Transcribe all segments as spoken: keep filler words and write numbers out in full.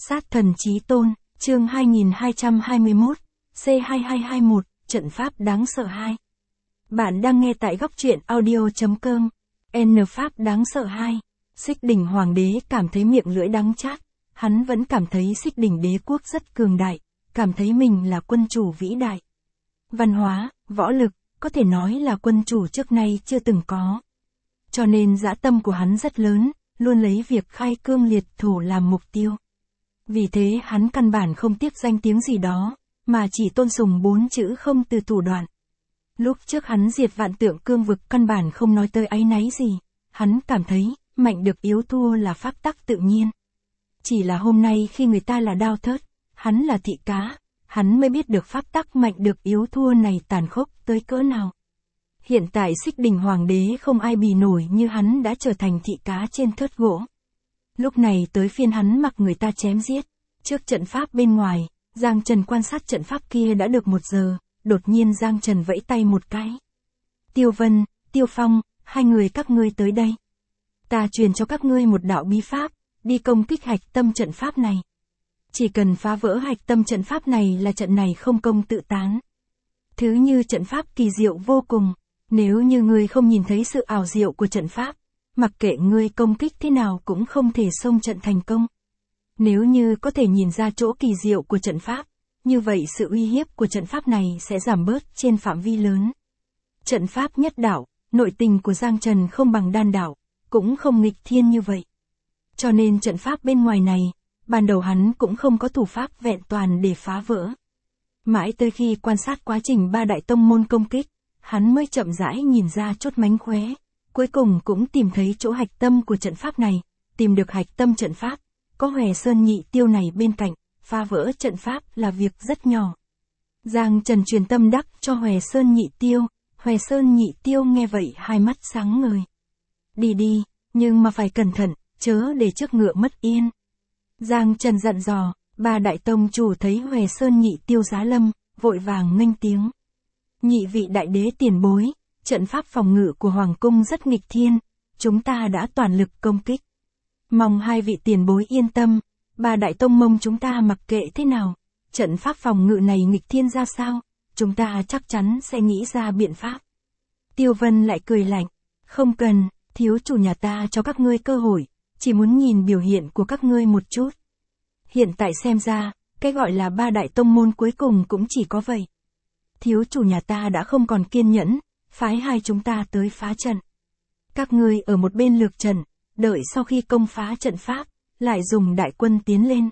Sát thần chí tôn, chương hai nghìn hai trăm hai mươi mốt, C hai hai hai mốt, trận pháp đáng sợ hai. Bạn đang nghe tại góc truyện audio.com. N pháp đáng sợ hai. Xích đỉnh hoàng đế cảm thấy miệng lưỡi đắng chát. Hắn vẫn cảm thấy xích đỉnh đế quốc rất cường đại, cảm thấy mình là quân chủ vĩ đại. Văn hóa, võ lực, có thể nói là quân chủ trước nay chưa từng có. Cho nên dã tâm của hắn rất lớn, luôn lấy việc khai cương liệt thổ làm mục tiêu. Vì thế hắn căn bản không tiếc danh tiếng gì đó, mà chỉ tôn sùng bốn chữ không từ thủ đoạn. Lúc trước hắn diệt vạn tượng cương vực căn bản không nói tới áy náy gì, hắn cảm thấy, mạnh được yếu thua là pháp tắc tự nhiên. Chỉ là hôm nay khi người ta là đao thớt, hắn là thị cá, hắn mới biết được pháp tắc mạnh được yếu thua này tàn khốc tới cỡ nào. Hiện tại xích đỉnh hoàng đế không ai bì nổi như hắn đã trở thành thị cá trên thớt gỗ. Lúc này tới phiên hắn mặc người ta chém giết. Trước trận pháp bên ngoài, Giang Trần quan sát trận pháp kia đã được một giờ, đột nhiên Giang Trần vẫy tay một cái. Tiêu Vân, Tiêu Phong, hai người các ngươi tới đây. Ta truyền cho các ngươi một đạo bí pháp, đi công kích hạch tâm trận pháp này. Chỉ cần phá vỡ hạch tâm trận pháp này là trận này không công tự tán. Thứ như trận pháp kỳ diệu vô cùng, nếu như ngươi không nhìn thấy sự ảo diệu của trận pháp, mặc kệ ngươi công kích thế nào cũng không thể xông trận thành công. Nếu như có thể nhìn ra chỗ kỳ diệu của trận pháp, như vậy sự uy hiếp của trận pháp này sẽ giảm bớt trên phạm vi lớn. Trận pháp nhất đạo, nội tình của Giang Trần không bằng đan đạo, cũng không nghịch thiên như vậy. Cho nên trận pháp bên ngoài này, ban đầu hắn cũng không có thủ pháp vẹn toàn để phá vỡ. Mãi tới khi quan sát quá trình ba đại tông môn công kích, hắn mới chậm rãi nhìn ra chốt mánh khóe, cuối cùng cũng tìm thấy chỗ hạch tâm của trận pháp này, tìm được hạch tâm trận pháp, có Hòe Sơn Nhị Tiêu này bên cạnh, phá vỡ trận pháp là việc rất nhỏ. Giang Trần truyền tâm đắc cho Hòe Sơn Nhị Tiêu, Hòe Sơn Nhị Tiêu nghe vậy hai mắt sáng ngời. Đi đi, nhưng mà phải cẩn thận, chớ để trước ngựa mất yên. Giang Trần dặn dò, ba đại tông chủ thấy Hòe Sơn Nhị Tiêu giá lâm, vội vàng nghênh tiếng. Nhị vị đại đế tiền bối, trận pháp phòng ngự của Hoàng cung rất nghịch thiên, chúng ta đã toàn lực công kích. Mong hai vị tiền bối yên tâm, ba đại tông mông chúng ta mặc kệ thế nào, trận pháp phòng ngự này nghịch thiên ra sao, chúng ta chắc chắn sẽ nghĩ ra biện pháp. Tiêu Vân lại cười lạnh, không cần, thiếu chủ nhà ta cho các ngươi cơ hội, chỉ muốn nhìn biểu hiện của các ngươi một chút. Hiện tại xem ra, cái gọi là ba đại tông môn cuối cùng cũng chỉ có vậy. Thiếu chủ nhà ta đã không còn kiên nhẫn, phái hai chúng ta tới phá trận. Các ngươi ở một bên lược trận, đợi sau khi công phá trận pháp, lại dùng đại quân tiến lên.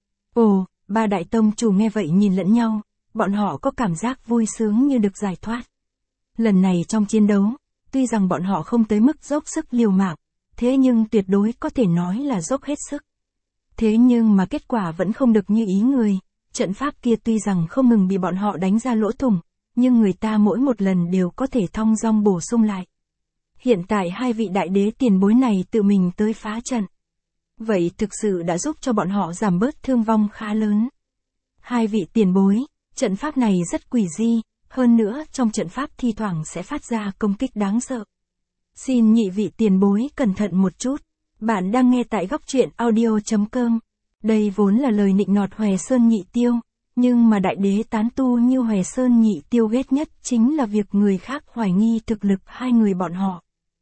Ồ, ba đại tông chủ nghe vậy nhìn lẫn nhau, bọn họ có cảm giác vui sướng như được giải thoát. Lần này trong chiến đấu, tuy rằng bọn họ không tới mức dốc sức liều mạng, thế nhưng tuyệt đối có thể nói là dốc hết sức. Thế nhưng mà kết quả vẫn không được như ý người, trận pháp kia tuy rằng không ngừng bị bọn họ đánh ra lỗ thủng, nhưng người ta mỗi một lần đều có thể thong dong bổ sung lại. Hiện tại hai vị đại đế tiền bối này tự mình tới phá trận. Vậy thực sự đã giúp cho bọn họ giảm bớt thương vong khá lớn. Hai vị tiền bối, trận pháp này rất quỷ dị, hơn nữa trong trận pháp thi thoảng sẽ phát ra công kích đáng sợ. Xin nhị vị tiền bối cẩn thận một chút. Bạn đang nghe tại góc truyện audio.com. Đây vốn là lời nịnh nọt Hòe Sơn Nhị Tiêu, nhưng mà đại đế tán tu như Hòe Sơn Nhị Tiêu ghét nhất chính là việc người khác hoài nghi thực lực hai người bọn họ.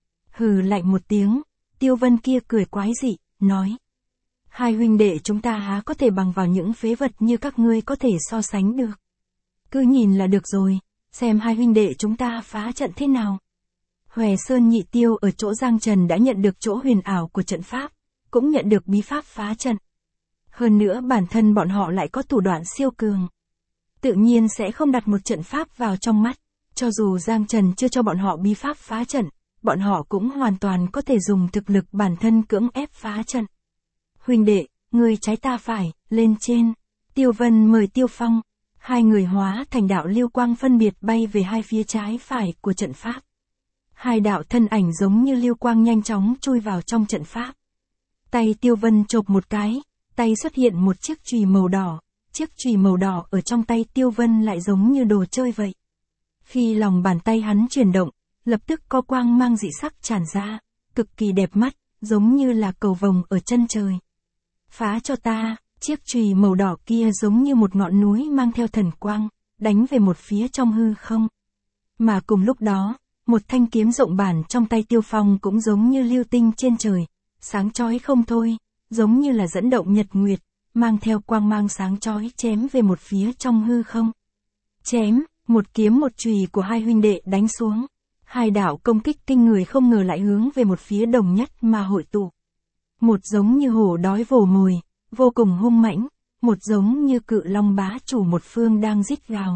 Hừ lạnh một tiếng, Tiêu Vân kia cười quái dị, nói. Hai huynh đệ chúng ta há có thể bằng vào những phế vật như các ngươi có thể so sánh được. Cứ nhìn là được rồi, xem hai huynh đệ chúng ta phá trận thế nào. Hòe Sơn Nhị Tiêu ở chỗ Giang Trần đã nhận được chỗ huyền ảo của trận pháp, cũng nhận được bí pháp phá trận. Hơn nữa bản thân bọn họ lại có thủ đoạn siêu cường. Tự nhiên sẽ không đặt một trận pháp vào trong mắt, cho dù Giang Trần chưa cho bọn họ bí pháp phá trận, bọn họ cũng hoàn toàn có thể dùng thực lực bản thân cưỡng ép phá trận. Huynh đệ, người trái ta phải, lên trên. Tiêu Vân mời Tiêu Phong, hai người hóa thành đạo lưu quang phân biệt bay về hai phía trái phải của trận pháp. Hai đạo thân ảnh giống như lưu quang nhanh chóng chui vào trong trận pháp. Tay Tiêu Vân chộp một cái, tay xuất hiện một chiếc chùy màu đỏ, chiếc chùy màu đỏ ở trong tay Tiêu Vân lại giống như đồ chơi vậy. Khi lòng bàn tay hắn chuyển động, lập tức có quang mang dị sắc tràn ra, cực kỳ đẹp mắt, giống như là cầu vồng ở chân trời. Phá cho ta, Chiếc chùy màu đỏ kia giống như một ngọn núi mang theo thần quang, đánh về một phía trong hư không. Mà cùng lúc đó, một thanh kiếm rộng bản trong tay Tiêu Phong cũng giống như lưu tinh trên trời, sáng chói không thôi, giống như là dẫn động nhật nguyệt, mang theo quang mang sáng chói chém về một phía trong hư không. Chém, một kiếm một chùy của hai huynh đệ đánh xuống. Hai đạo công kích kinh người không ngờ lại hướng về một phía đồng nhất mà hội tụ. Một giống như hổ đói vồ mồi, vô cùng hung mãnh, một giống như cự long bá chủ một phương đang rít gào.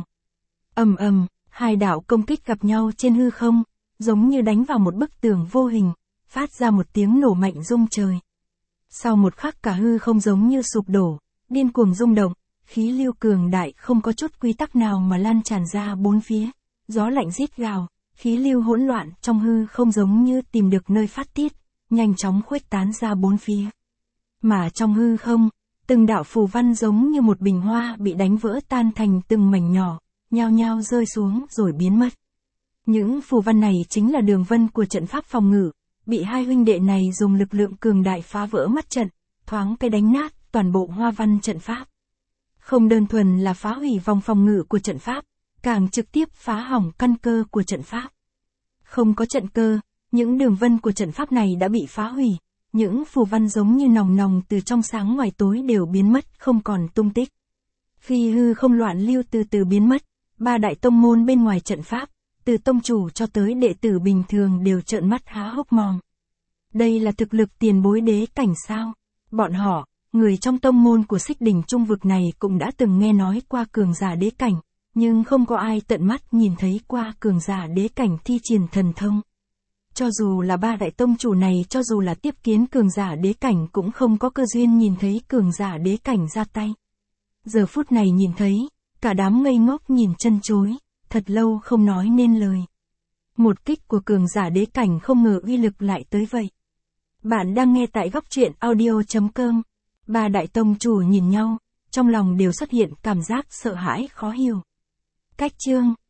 Ầm ầm, hai đạo công kích gặp nhau trên hư không, giống như đánh vào một bức tường vô hình, phát ra một tiếng nổ mạnh rung trời. Sau một khắc cả hư không giống như sụp đổ, điên cuồng rung động, khí lưu cường đại không có chút quy tắc nào mà lan tràn ra bốn phía, gió lạnh rít gào, khí lưu hỗn loạn trong hư không giống như tìm được nơi phát tiết, nhanh chóng khuếch tán ra bốn phía. Mà trong hư không, từng đạo phù văn giống như một bình hoa bị đánh vỡ tan thành từng mảnh nhỏ, nhao nhao rơi xuống rồi biến mất. Những phù văn này chính là đường vân của trận pháp phòng ngự, bị hai huynh đệ này dùng lực lượng cường đại phá vỡ mắt trận, thoáng cái đánh nát toàn bộ hoa văn trận pháp. Không đơn thuần là phá hủy vòng phòng ngự của trận pháp, càng trực tiếp phá hỏng căn cơ của trận pháp. Không có trận cơ, những đường vân của trận pháp này đã bị phá hủy, những phù văn giống như nòng nòng từ trong sáng ngoài tối đều biến mất không còn tung tích. Khi hư không loạn lưu từ từ biến mất, ba đại tông môn bên ngoài trận pháp, từ tông chủ cho tới đệ tử bình thường đều trợn mắt há hốc mồm. Đây là thực lực tiền bối đế cảnh sao? Bọn họ, người trong tông môn của Xích Đỉnh Trung vực này cũng đã từng nghe nói qua cường giả đế cảnh, nhưng không có ai tận mắt nhìn thấy qua cường giả đế cảnh thi triển thần thông. Cho dù là ba đại tông chủ này, cho dù là tiếp kiến cường giả đế cảnh cũng không có cơ duyên nhìn thấy cường giả đế cảnh ra tay. Giờ phút này nhìn thấy, cả đám ngây ngốc nhìn chân chối, thật lâu không nói nên lời. Một kích của cường giả đế cảnh không ngờ uy lực lại tới vậy. Bạn đang nghe tại góc truyện audio chấm com. Ba đại tông chủ nhìn nhau, trong lòng đều xuất hiện cảm giác sợ hãi khó hiểu. Cách chương